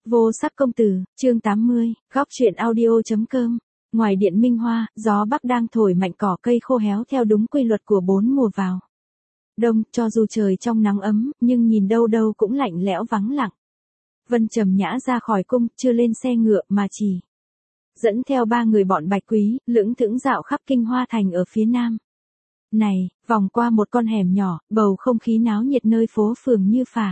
Vô sắc công tử, chương 80, góc truyện audio.com. Ngoài điện Minh Hoa, gió bắc đang thổi mạnh, cỏ cây khô héo theo đúng quy luật của bốn mùa vào đông, cho dù trời trong nắng ấm, nhưng nhìn đâu đâu cũng lạnh lẽo vắng lặng. Vân Trầm Nhã ra khỏi cung, chưa lên xe ngựa mà chỉ dẫn theo 3 người bọn Bạch Quý, lững thững dạo khắp Kinh Hoa thành ở phía nam. Này, vòng qua một con hẻm nhỏ, bầu không khí náo nhiệt nơi phố phường như phả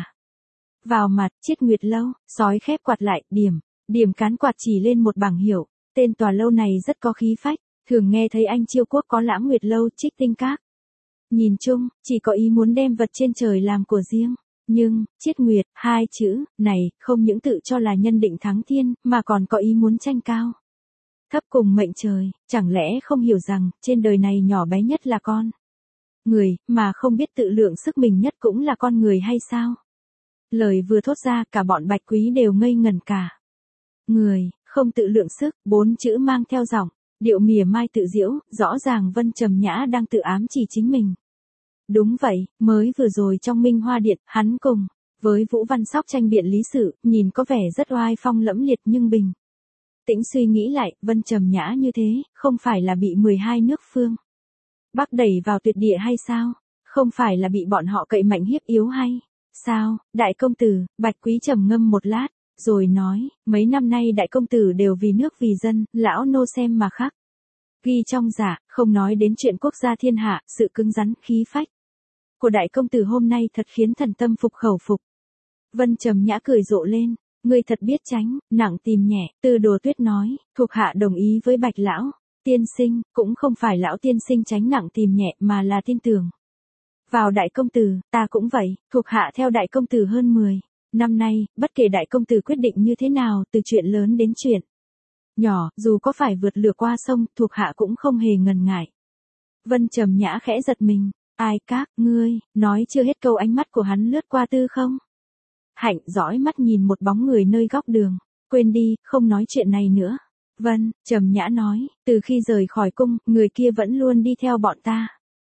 vào mặt. Chiết Nguyệt lâu, sói khép quạt lại, điểm cán quạt chỉ lên một bảng hiệu. Tên tòa lâu này rất có khí phách, thường nghe thấy anh Chiêu Quốc có Lãng Nguyệt lâu, Trích Tinh các. Nhìn chung, chỉ có ý muốn đem vật trên trời làm của riêng. Nhưng, Chiết Nguyệt, 2 chữ này, không những tự cho là nhân định thắng thiên, mà còn có ý muốn tranh cao thấp cùng mệnh trời. Chẳng lẽ không hiểu rằng, trên đời này nhỏ bé nhất là con người, mà không biết tự lượng sức mình nhất cũng là con người hay sao? Lời vừa thốt ra, cả bọn Bạch Quý đều ngây ngẩn cả người. Không tự lượng sức, 4 chữ mang theo giọng điệu mỉa mai tự giễu, rõ ràng Vân Trầm Nhã đang tự ám chỉ chính mình. Đúng vậy, mới vừa rồi trong Minh Hoa điện, hắn cùng với Vũ Văn Sóc tranh biện lý sự, nhìn có vẻ rất oai phong lẫm liệt, nhưng bình tĩnh suy nghĩ lại, Vân Trầm Nhã như thế, không phải là bị 12 nước phương Bắc đẩy vào tuyệt địa hay sao? Không phải là bị bọn họ cậy mạnh hiếp yếu hay sao? Đại công tử, Bạch Quý trầm ngâm một lát, rồi nói, mấy năm nay đại công tử đều vì nước vì dân, lão nô xem mà khắc ghi trong dạ, không nói đến chuyện quốc gia thiên hạ, sự cứng rắn, khí phách của đại công tử hôm nay thật khiến thần tâm phục khẩu phục. Vân Trầm Nhã cười rộ lên, ngươi thật biết tránh nặng tìm nhẹ. Tư Đồ Tuyết nói, thuộc hạ đồng ý với Bạch lão tiên sinh, cũng không phải lão tiên sinh tránh nặng tìm nhẹ, mà là tin tưởng vào đại công tử. Ta cũng vậy, thuộc hạ theo đại công tử hơn 10 năm nay, bất kể đại công tử quyết định như thế nào, từ chuyện lớn đến chuyện nhỏ, dù có phải vượt lửa qua sông, thuộc hạ cũng không hề ngần ngại. Vân Trầm Nhã khẽ giật mình, ai các ngươi? Nói chưa hết câu, ánh mắt của hắn lướt qua Tư Không Hạnh, dõi mắt nhìn một bóng người nơi góc đường. Quên đi, không nói chuyện này nữa. Vân Trầm Nhã nói, từ khi rời khỏi cung, người kia vẫn luôn đi theo bọn ta.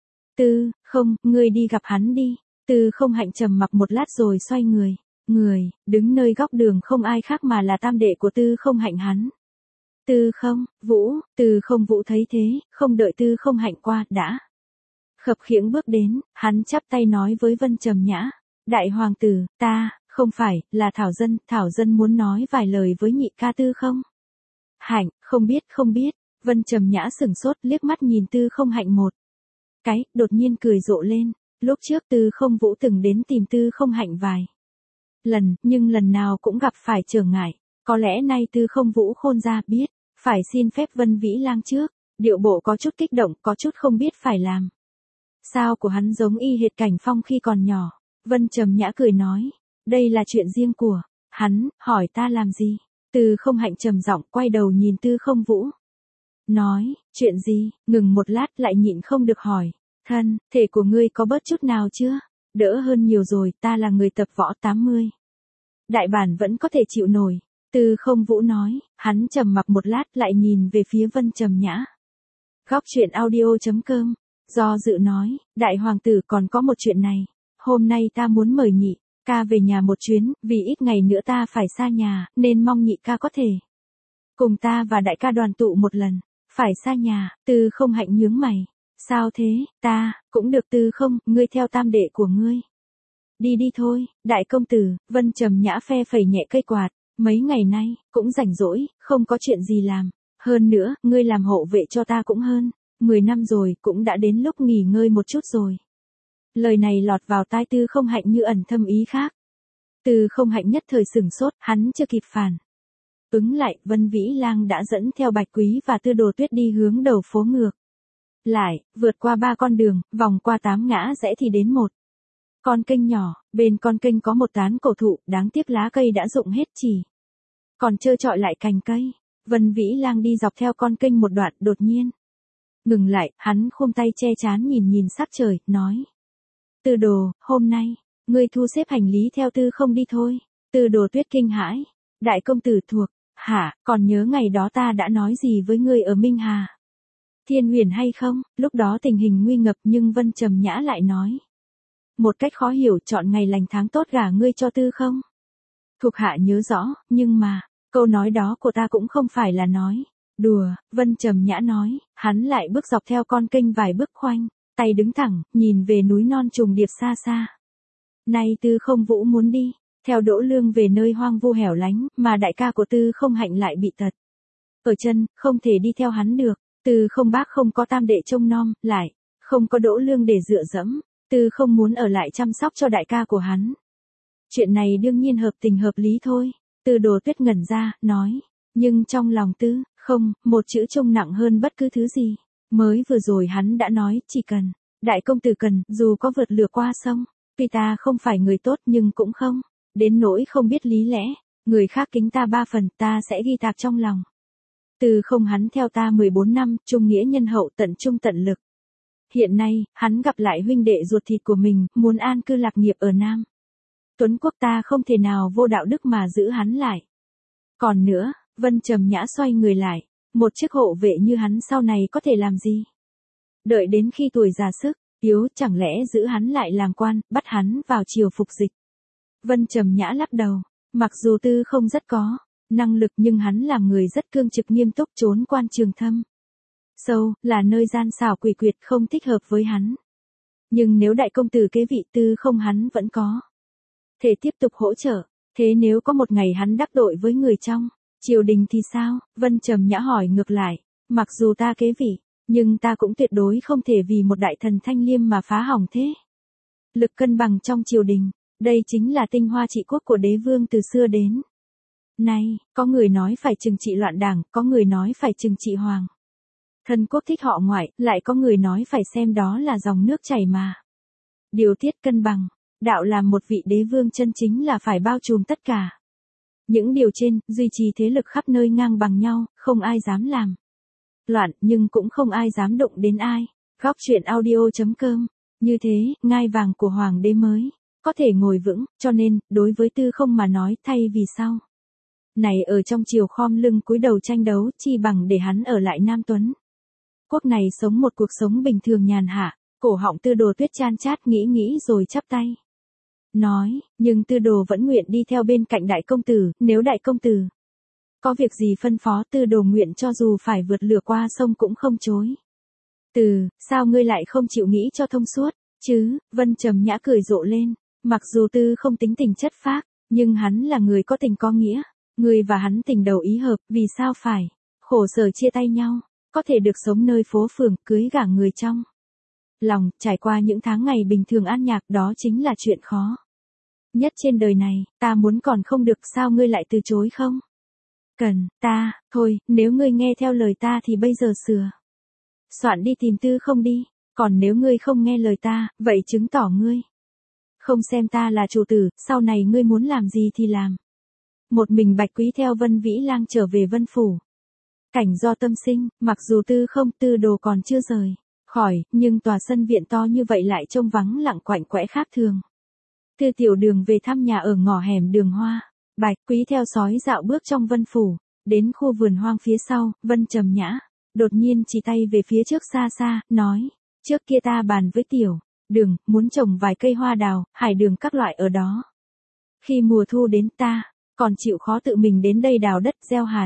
Tư Không, ngươi đi gặp hắn đi. Tư Không Hạnh trầm mặc một lát rồi xoay người. Đứng nơi góc đường không ai khác mà là tam đệ của Tư Không Hạnh hắn. Tư Không Vũ thấy thế, không đợi Tư Không Hạnh qua, đã khập khiễng bước đến, hắn chắp tay nói với Vân Trầm Nhã, đại hoàng tử, ta, không phải, là Thảo Dân muốn nói vài lời với nhị ca Tư Không Hạnh. Không biết, Vân Trầm Nhã sửng sốt, liếc mắt nhìn Tư Không Hạnh một cái, đột nhiên cười rộ lên. Lúc trước Tư Không Vũ từng đến tìm Tư Không Hạnh vài lần, nhưng lần nào cũng gặp phải trở ngại. Có lẽ nay Tư Không Vũ khôn ra, biết phải xin phép Vân Vĩ Lang trước, điệu bộ có chút kích động, có chút không biết phải làm sao của hắn giống y hệt Cảnh Phong khi còn nhỏ. Vân Trầm Nhã cười nói, đây là chuyện riêng của hắn, hỏi ta làm gì? Tư Không Hạnh trầm giọng quay đầu nhìn Tư Không Vũ, nói, chuyện gì? Ngừng một lát lại nhịn không được hỏi, thân thể của ngươi có bớt chút nào chưa? Đỡ hơn nhiều rồi, ta là người tập võ 80 đại bản vẫn có thể chịu nổi. Tư Không Vũ nói, hắn trầm mặc một lát lại nhìn về phía Vân Trầm Nhã. Góc truyện audio.com, do dự nói, đại hoàng tử còn có một chuyện này. Hôm nay ta muốn mời nhị ca về nhà một chuyến, vì ít ngày nữa ta phải xa nhà, nên mong nhị ca có thể cùng ta và đại ca đoàn tụ một lần. Phải xa nhà? Tư Không Hạnh nhướng mày. Sao thế? Ta, cũng được. Tư Không, ngươi theo tam đệ của ngươi đi thôi. Đại công tử, Vân Trầm Nhã phe phẩy nhẹ cây quạt, mấy ngày nay, cũng rảnh rỗi, không có chuyện gì làm. Hơn nữa, ngươi làm hộ vệ cho ta cũng hơn 10 năm rồi, cũng đã đến lúc nghỉ ngơi một chút rồi. Lời này lọt vào tai Tư Không Hạnh như ẩn thâm ý khác. Tư Không Hạnh nhất thời sửng sốt, hắn chưa kịp phản ứng lại, Vân Vĩ Lang đã dẫn theo Bạch Quý và Tư Đồ Tuyết đi hướng đầu phố ngược lại, vượt qua 3 con đường, vòng qua 8 ngã rẽ thì đến một con kênh nhỏ. Bên con kênh có một tán cổ thụ, đáng tiếc lá cây đã rụng hết, chỉ còn trơ trọi lại cành cây. Vân Vĩ Lang đi dọc theo con kênh một đoạn, đột nhiên ngừng lại, hắn khum tay che trán nhìn sắc trời, nói, Tư Đồ, hôm nay ngươi thu xếp hành lý theo Tư Không đi thôi. Tư Đồ Tuyết kinh hãi, đại công tử thuộc hạ, còn nhớ ngày đó ta đã nói gì với ngươi ở Minh Hà Thiên Huyền hay không? Lúc đó tình hình nguy ngập, nhưng Vân Trầm Nhã lại nói một cách khó hiểu, chọn ngày lành tháng tốt gả ngươi cho Tư Không Thuộc hạ nhớ rõ, nhưng mà, câu nói đó của ta cũng không phải là nói đùa, Vân Trầm Nhã nói, hắn lại bước dọc theo con kênh vài bước khoanh, tay đứng thẳng, nhìn về núi non trùng điệp xa xa. Nay Tư Không Vũ muốn đi, theo Đỗ Lương về nơi hoang vu hẻo lánh, mà đại ca của Tư Không Hạnh lại bị tật ở chân, không thể đi theo hắn được. Tư Không Bác không có tam đệ trông nom, lại không có Đỗ Lương để dựa dẫm, Tư Không muốn ở lại chăm sóc cho đại ca của hắn. Chuyện này đương nhiên hợp tình hợp lý thôi. Tư Đồ Tuyết ngẩn ra, nói, nhưng trong lòng Tư Không, một chữ trông nặng hơn bất cứ thứ gì. Mới vừa rồi hắn đã nói, chỉ cần đại công tử cần, dù có vượt lửa qua sông, tuy ta không phải người tốt nhưng cũng không đến nỗi không biết lý lẽ, người khác kính ta 3 phần, ta sẽ ghi tạc trong lòng. Tư Không hắn theo ta 14 năm, trung nghĩa nhân hậu, tận trung tận lực. Hiện nay, hắn gặp lại huynh đệ ruột thịt của mình, muốn an cư lạc nghiệp ở Nam Tuấn Quốc, ta không thể nào vô đạo đức mà giữ hắn lại. Còn nữa, Vân Trầm Nhã xoay người lại, một chiếc hộ vệ như hắn sau này có thể làm gì? Đợi đến khi tuổi già sức yếu, chẳng lẽ giữ hắn lại làm quan, bắt hắn vào triều phục dịch? Vân Trầm Nhã lắc đầu, mặc dù Tư Không rất có năng lực nhưng hắn là người rất cương trực nghiêm túc, trốn quan trường thâm sâu, là nơi gian xảo quỷ quyệt, không thích hợp với hắn. Nhưng nếu đại công tử kế vị Tư Không, hắn vẫn có thể tiếp tục hỗ trợ. Thế nếu có một ngày hắn đắc tội với người trong triều đình thì sao? Vân Trầm Nhã hỏi ngược lại, mặc dù ta kế vị, nhưng ta cũng tuyệt đối không thể vì một đại thần thanh liêm mà phá hỏng thế lực cân bằng trong triều đình. Đây chính là tinh hoa trị quốc của đế vương từ xưa đến nay. Có người nói phải trừng trị loạn đảng, có người nói phải trừng trị hoàng thân quốc thích họ ngoại, lại có người nói phải xem đó là dòng nước chảy mà điều tiết cân bằng. Đạo làm một vị đế vương chân chính là phải bao trùm tất cả những điều trên, duy trì thế lực khắp nơi ngang bằng nhau, không ai dám làm loạn, nhưng cũng không ai dám động đến ai. Góc truyện audio.com. Như thế, ngai vàng của hoàng đế mới có thể ngồi vững, cho nên, đối với Tư Không mà nói, thay vì sau này ở trong triều khom lưng cúi đầu tranh đấu, chi bằng để hắn ở lại Nam Tuấn Quốc này sống một cuộc sống bình thường nhàn hạ. Cổ họng Tư Đồ Tuyết chan chát nghĩ rồi chắp tay nói, nhưng Tư Đồ vẫn nguyện đi theo bên cạnh đại công tử, nếu đại công tử có việc gì phân phó, Tư Đồ nguyện cho dù phải vượt lửa qua sông cũng không chối. Sao ngươi lại không chịu nghĩ cho thông suốt, chứ? Vân Trầm Nhã cười rộ lên, mặc dù Tư Không tính tình chất phác, nhưng hắn là người có tình có nghĩa, ngươi và hắn tình đầu ý hợp, vì sao phải khổ sở chia tay nhau, có thể được sống nơi phố phường, cưới gả người trong lòng, trải qua những tháng ngày bình thường an nhạc, đó chính là chuyện khó nhất trên đời này. Ta muốn còn không được, sao ngươi lại từ chối không? Cần, ta, thôi, nếu ngươi nghe theo lời ta thì bây giờ sửa soạn đi tìm Tư Không đi, còn nếu ngươi không nghe lời ta, vậy chứng tỏ ngươi không xem ta là chủ tử, sau này ngươi muốn làm gì thì làm. Một mình Bạch Quý theo Vân Vĩ Lang trở về Vân Phủ. Cảnh do tâm sinh, mặc dù Tư Không, Tư Đồ còn chưa rời khỏi, nhưng tòa sân viện to như vậy lại trông vắng lặng quạnh quẽ khác thường. Tư Tiểu Đường về thăm nhà ở ngõ hẻm Đường Hoa. Bạch Quý theo sói dạo bước trong Vân Phủ, đến khu vườn hoang phía sau. Vân Trầm Nhã đột nhiên chỉ tay về phía trước xa xa, nói, trước kia ta bàn với Tiểu Đường, muốn trồng vài cây hoa đào, hải đường các loại ở đó. Khi mùa thu đến ta còn chịu khó tự mình đến đây đào đất gieo hạt.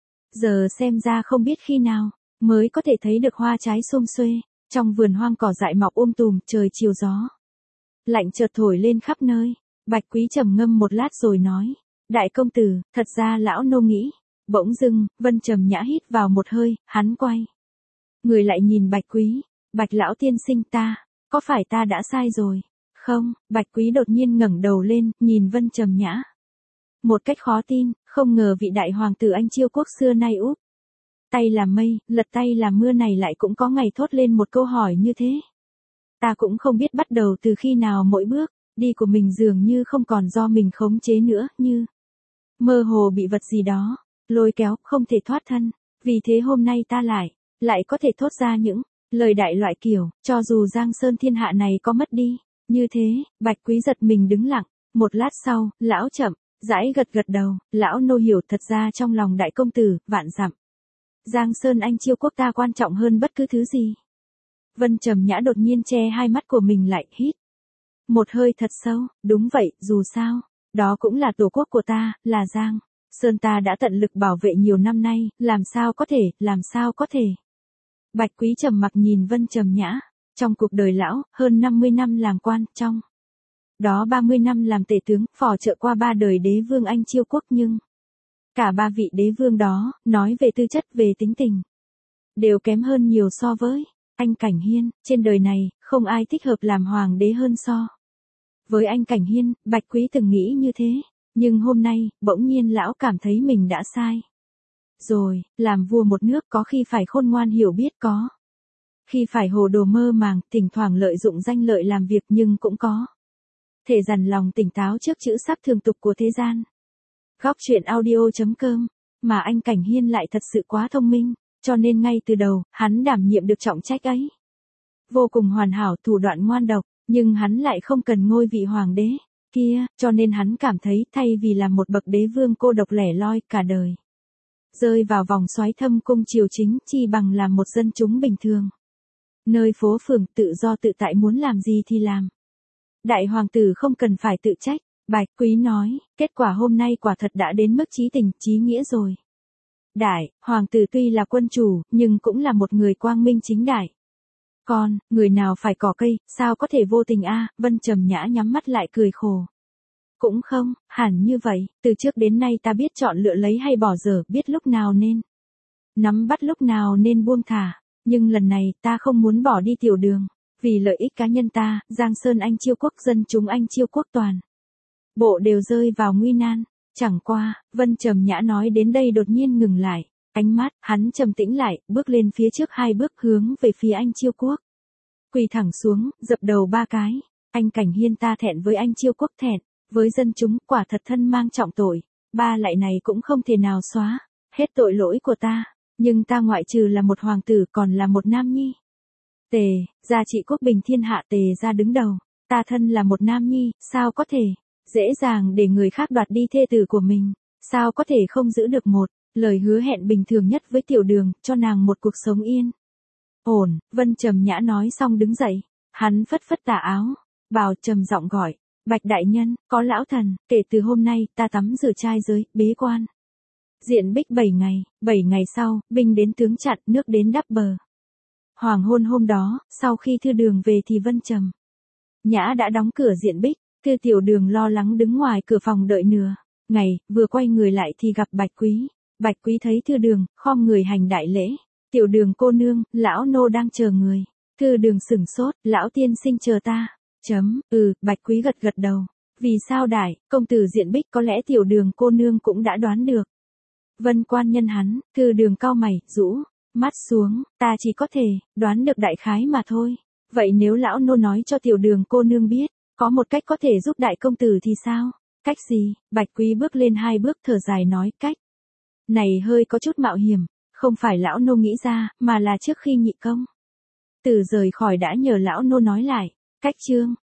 Giờ xem ra không biết khi nào mới có thể thấy được hoa trái sum xuê. Trong vườn hoang cỏ dại mọc tùm, trời chiều gió lạnh chợt thổi lên khắp nơi. Bạch Quý trầm ngâm một lát rồi nói, đại công tử, thật ra lão nô nghĩ. Bỗng dưng, Vân Trầm Nhã hít vào một hơi, hắn quay người lại nhìn Bạch Quý. Bạch lão tiên sinh, có phải ta đã sai rồi không? Bạch Quý đột nhiên ngẩng đầu lên, nhìn Vân Trầm Nhã một cách khó tin, không ngờ vị đại hoàng tử Anh Chiêu quốc xưa nay úp tay làm mây, lật tay làm mưa này lại cũng có ngày thốt lên một câu hỏi như thế. Ta cũng không biết bắt đầu từ khi nào mỗi bước đi của mình dường như không còn do mình khống chế nữa, như mơ hồ bị vật gì đó lôi kéo, không thể thoát thân. Vì thế hôm nay ta lại có thể thốt ra những lời đại loại kiểu, cho dù Giang Sơn thiên hạ này có mất đi. Như thế, Bạch Quý giật mình đứng lặng. Một lát sau, lão chậm rãi gật đầu, lão nô hiểu, thật ra trong lòng đại công tử, vạn dặm Giang Sơn Anh Chiêu quốc ta quan trọng hơn bất cứ thứ gì. Vân Trầm Nhã đột nhiên che hai mắt của mình lại, hít một hơi thật sâu. Đúng vậy, dù sao Đó cũng là tổ quốc của ta, là Giang Sơn ta đã tận lực bảo vệ nhiều năm nay, làm sao có thể. Bạch Quý trầm mặc nhìn Vân Trầm Nhã, trong cuộc đời lão, hơn 50 năm làm quan, trong đó 30 năm làm tể tướng, phò trợ qua 3 đời đế vương Anh Chiêu quốc nhưng cả 3 vị đế vương đó, nói về tư chất, về tính tình, đều kém hơn nhiều so với anh Cảnh Hiên, trên đời này, không ai thích hợp làm hoàng đế hơn so với anh Cảnh Hiên, Bạch Quý từng nghĩ như thế, nhưng hôm nay, bỗng nhiên lão cảm thấy mình đã sai. Rồi, làm vua một nước có khi phải khôn ngoan hiểu biết, có khi phải hồ đồ mơ màng, thỉnh thoảng lợi dụng danh lợi làm việc, nhưng cũng có thể dằn lòng tỉnh táo trước chữ sắp thường tục của thế gian. Góc truyện audio.com, mà anh Cảnh Hiên lại thật sự quá thông minh, cho nên ngay từ đầu, hắn đảm nhiệm được trọng trách ấy. Vô cùng hoàn hảo, thủ đoạn ngoan độc, nhưng hắn lại không cần ngôi vị hoàng đế kia, cho nên hắn cảm thấy thay vì làm một bậc đế vương cô độc lẻ loi cả đời, rơi vào vòng xoáy thâm cung triều chính, chi bằng làm một dân chúng bình thường. Nơi phố phường tự do tự tại, muốn làm gì thì làm. Đại hoàng tử không cần phải tự trách, Bạch Quý nói, kết quả hôm nay quả thật đã đến mức chí tình, chí nghĩa rồi. Đại hoàng tử tuy là quân chủ, nhưng cũng là một người quang minh chính đại. Còn, người nào phải cỏ cây, sao có thể vô tình a? Vân Trầm Nhã nhắm mắt lại cười khổ. Cũng không, hẳn như vậy, từ trước đến nay ta biết chọn lựa lấy hay bỏ dở, biết lúc nào nên nắm bắt, lúc nào nên buông thả. Nhưng lần này, ta không muốn bỏ đi Tiểu Đường. Vì lợi ích cá nhân ta, Giang Sơn Anh Chiêu quốc, dân chúng Anh Chiêu quốc toàn bộ đều rơi vào nguy nan. Chẳng qua, Vân Trầm Nhã nói đến đây đột nhiên ngừng lại. Ánh mắt, hắn trầm tĩnh lại, bước lên phía trước 2 bước, hướng về phía Anh Chiêu quốc. Quỳ thẳng xuống, dập đầu 3 cái. Anh Cảnh Hiên, ta thẹn với Anh Chiêu quốc, thẹn với dân chúng, quả thật thân mang trọng tội. Ba lại này cũng không thể nào xóa hết tội lỗi của ta. Nhưng ta ngoại trừ là một hoàng tử, còn là một nam nhi. Tề, gia trị quốc bình thiên hạ, Tề gia đứng đầu. Ta thân là một nam nhi, sao có thể dễ dàng để người khác đoạt đi thê tử của mình. Sao có thể không giữ được một lời hứa hẹn bình thường nhất với Tiểu Đường, cho nàng một cuộc sống yên ổn. Vân Trầm Nhã nói xong đứng dậy. Hắn phất phất tà áo, bào trầm giọng gọi. Bạch đại nhân, có lão thần, kể từ hôm nay, ta tắm rửa trai giới, bế quan Diện Bích 7 ngày sau, binh đến tướng chặn, nước đến đắp bờ. Hoàng hôn hôm đó, sau khi Thư Đường về thì Vân Trầm Nhã đã đóng cửa Diện Bích. Thư Tiểu Đường lo lắng đứng ngoài cửa phòng đợi nửa ngày, vừa quay người lại thì gặp Bạch Quý. Bạch Quý thấy Thư Đường, khom người hành đại lễ. Tiểu Đường cô nương, lão nô đang chờ người. Thư Đường sửng sốt, lão tiên sinh chờ ta. Bạch Quý gật gật đầu. Vì sao đại công tử Diện Bích, có lẽ Tiểu Đường cô nương cũng đã đoán được. Vân quan nhân hắn, Thư Đường cau mày, rũ mắt xuống, ta chỉ có thể đoán được đại khái mà thôi. Vậy nếu lão nô nói cho Tiểu Đường cô nương biết, có một cách có thể giúp đại công tử thì sao? Cách gì? Bạch Quý bước lên 2 bước, thở dài nói, cách này hơi có chút mạo hiểm, không phải lão nô nghĩ ra, mà là trước khi Nhị công tử rời khỏi đã nhờ lão nô nói lại. Cách chương